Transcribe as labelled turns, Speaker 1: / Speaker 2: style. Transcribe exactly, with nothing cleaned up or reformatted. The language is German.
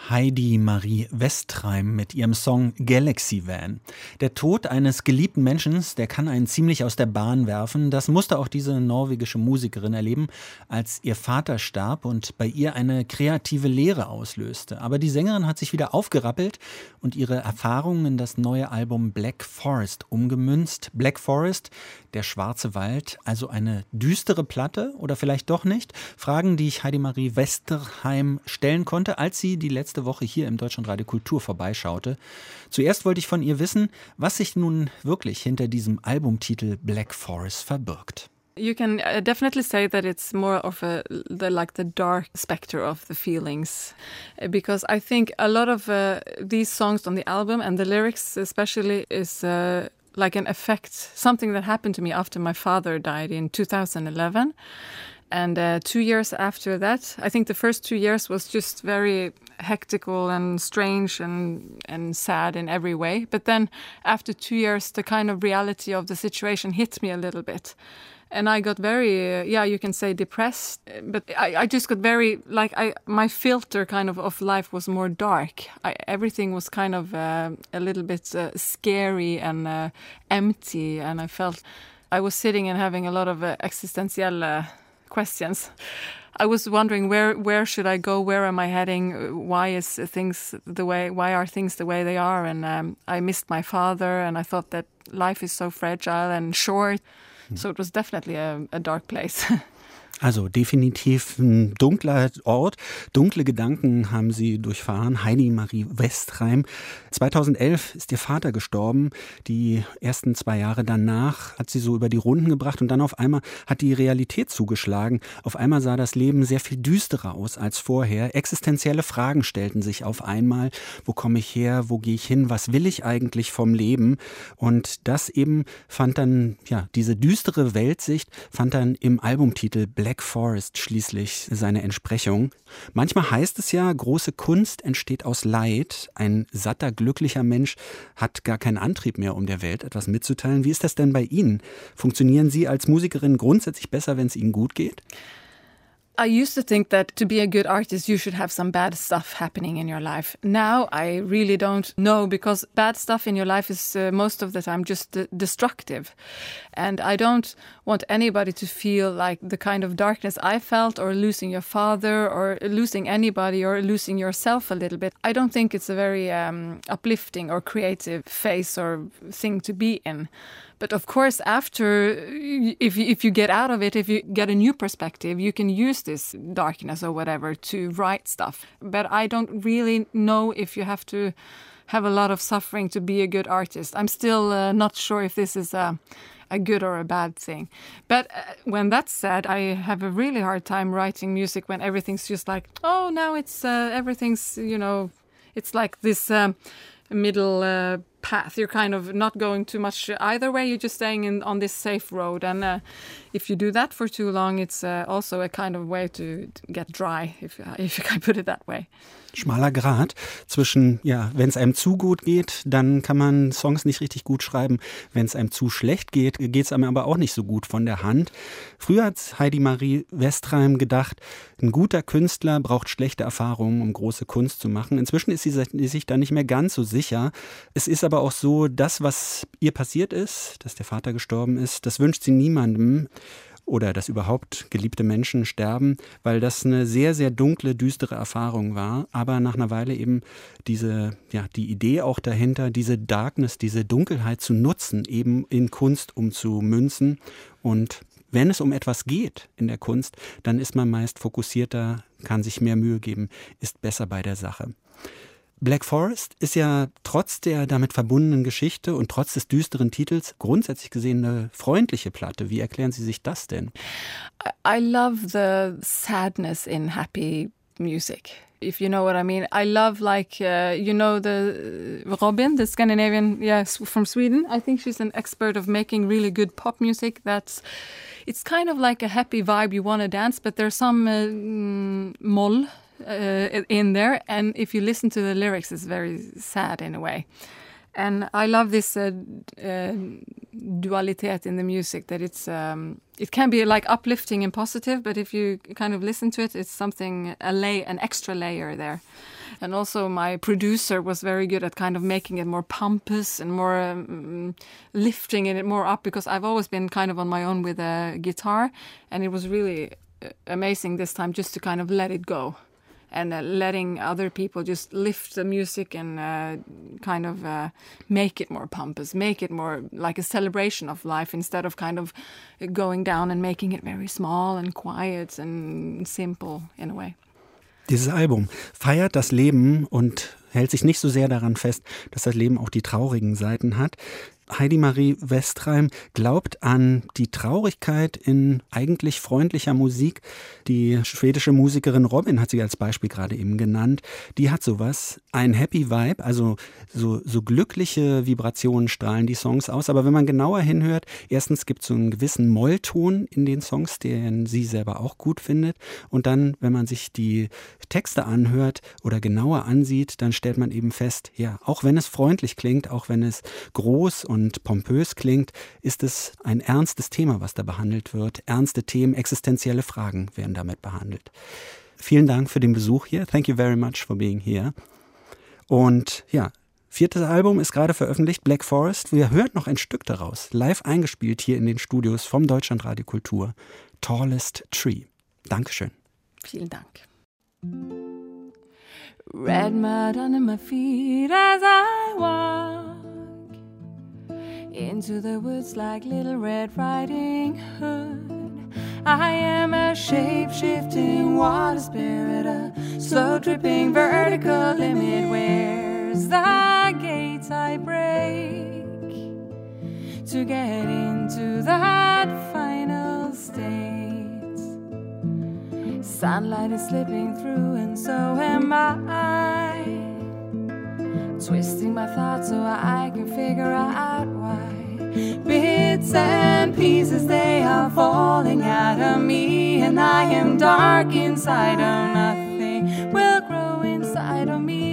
Speaker 1: Heidi Marie Westreim mit ihrem Song Galaxy Van. Der Tod eines geliebten Menschen, der kann einen ziemlich aus der Bahn werfen. Das musste auch diese norwegische Musikerin erleben, als ihr Vater starb und bei ihr eine kreative Leere auslöste. Aber die Sängerin hat sich wieder aufgerappelt und ihre Erfahrungen in das neue Album Black Forest umgemünzt. Black Forest, der schwarze Wald, also eine düstere Platte oder vielleicht doch nicht? Fragen, die ich Heidi Marie Westreim stellen konnte, als sie die letzte Woche hier im Deutschlandradio Kultur vorbeischaute. Zuerst wollte ich von ihr wissen, was sich nun wirklich hinter diesem Albumtitel Black Forest verbirgt.
Speaker 2: You can uh, definitely say that it's more of a the, like the dark spectre of the feelings, because I think a lot of uh, these songs on the album and the lyrics especially is uh, like an effect, something that happened to me after my father died in two thousand eleven. And uh, two years after that, I think the first two years was just very hectical and strange and, and sad in every way. But then after two years, the kind of reality of the situation hit me a little bit. And I got very, uh, yeah, you can say depressed. But I, I just got very, like, I my filter kind of of life was more dark. I, everything was kind of uh, a little bit uh, scary and uh, empty. And I felt I was sitting and having a lot of uh, existential uh, questions. I was wondering where where should I go? Where am I heading? Why is things the way? Why are things the way they are? And um, I missed my father, and I thought that life is so fragile and short. So it was definitely a, a dark place.
Speaker 1: Also definitiv ein dunkler Ort. Dunkle Gedanken haben sie durchfahren. Heidi Marie Westreim. zweitausendelf ist ihr Vater gestorben. Die ersten zwei Jahre danach hat sie so über die Runden gebracht und dann auf einmal hat die Realität zugeschlagen. Auf einmal sah das Leben sehr viel düsterer aus als vorher. Existenzielle Fragen stellten sich auf einmal. Wo komme ich her? Wo gehe ich hin? Was will ich eigentlich vom Leben? Und das eben fand dann, ja, diese düstere Weltsicht fand dann im Albumtitel Black Black Forest schließlich seine Entsprechung. Manchmal heißt es ja, große Kunst entsteht aus Leid. Ein satter, glücklicher Mensch hat gar keinen Antrieb mehr, um der Welt etwas mitzuteilen. Wie ist das denn bei Ihnen? Funktionieren Sie als Musikerin grundsätzlich besser, wenn es Ihnen gut geht?
Speaker 2: I used to think that to be a good artist, you should have some bad stuff happening in your life. Now I really don't know, because bad stuff in your life is uh, most of the time just uh, destructive. And I don't want anybody to feel like the kind of darkness I felt, or losing your father, or losing anybody, or losing yourself a little bit. I don't think it's a very um, uplifting or creative phase or thing to be in. But of course, after, if you, if you get out of it, if you get a new perspective, you can use this darkness or whatever to write stuff. But I don't really know if you have to have a lot of suffering to be a good artist. I'm still uh, not sure if this is a, a good or a bad thing. But uh, when that's said, I have a really hard time writing music when everything's just like, oh, now it's, uh, everything's, you know, it's like this um, middle uh, path. You're kind of not going too much either way. You're just staying in on this safe road. And uh, if you do that for too long, it's uh, also a kind of way to get dry, if, if you can put it that way.
Speaker 1: Schmaler Grat zwischen, ja, wenn es einem zu gut geht, dann kann man Songs nicht richtig gut schreiben. Wenn es einem zu schlecht geht, geht es einem aber auch nicht so gut von der Hand. Früher hat Heidi Marie Westreim gedacht, ein guter Künstler braucht schlechte Erfahrungen, um große Kunst zu machen. Inzwischen ist sie sich da nicht mehr ganz so sicher. Es ist aber auch so, das, was ihr passiert ist, dass der Vater gestorben ist, das wünscht sie niemandem. Oder dass überhaupt geliebte Menschen sterben, weil das eine sehr, sehr dunkle, düstere Erfahrung war. Aber nach einer Weile eben diese, ja, die Idee auch dahinter, diese Darkness, diese Dunkelheit zu nutzen, eben in Kunst umzumünzen. Und wenn es um etwas geht in der Kunst, dann ist man meist fokussierter, kann sich mehr Mühe geben, ist besser bei der Sache. Black Forest ist ja trotz der damit verbundenen Geschichte und trotz des düsteren Titels grundsätzlich gesehen eine freundliche Platte. Wie erklären Sie sich das denn?
Speaker 2: I love the sadness in happy music, if you know what I mean. I love, like, uh, you know, the uh, Robin, the Scandinavian, yeah, from Sweden. I think she's an expert of making really good pop music. That's, it's kind of like a happy vibe. You want to dance, but there's some uh, mm, moll Uh, in there, and if you listen to the lyrics, it's very sad in a way. And I love this uh, uh, dualitet in the music, that it's um, it can be like uplifting and positive, but if you kind of listen to it, it's something, a lay, an extra layer there. And also my producer was very good at kind of making it more pompous and more um, lifting it more up, because I've always been kind of on my own with a guitar, and it was really amazing this time just to kind of let it go. And uh, letting other people just lift the music and uh, kind of uh, make it more pompous, make it more like a celebration of life, instead of kind of going down and making it very small and quiet and simple in a way.
Speaker 1: Dieses Album feiert das Leben und hält sich nicht so sehr daran fest, dass das Leben auch die traurigen Seiten hat. Heidi-Marie Westreim glaubt an die Traurigkeit in eigentlich freundlicher Musik. Die schwedische Musikerin Robin hat sie als Beispiel gerade eben genannt. Die hat sowas, ein Happy Vibe, also so, so glückliche Vibrationen strahlen die Songs aus. Aber wenn man genauer hinhört, erstens gibt es so einen gewissen Mollton in den Songs, den sie selber auch gut findet. Und dann, wenn man sich die Texte anhört oder genauer ansieht, dann stellt man eben fest, ja, auch wenn es freundlich klingt, auch wenn es groß und und pompös klingt, ist es ein ernstes Thema, was da behandelt wird. Ernste Themen, existenzielle Fragen werden damit behandelt. Vielen Dank für den Besuch hier. Thank you very much for being here. Und ja, viertes Album ist gerade veröffentlicht, Black Forest. Wir hören noch ein Stück daraus, live eingespielt hier in den Studios vom Deutschlandradio Kultur. Tallest Tree. Dankeschön.
Speaker 2: Vielen Dank. Red mud under my feet as I walk into the woods like Little Red Riding Hood. I am a shape-shifting water spirit, a slow-dripping vertical limit. Where's the gates I break to get into that final state? Sunlight is slipping through and so am I, twisting my thoughts so I can figure out why bits and pieces, they are falling out of me, and I am dark inside. Oh, nothing will grow inside of me.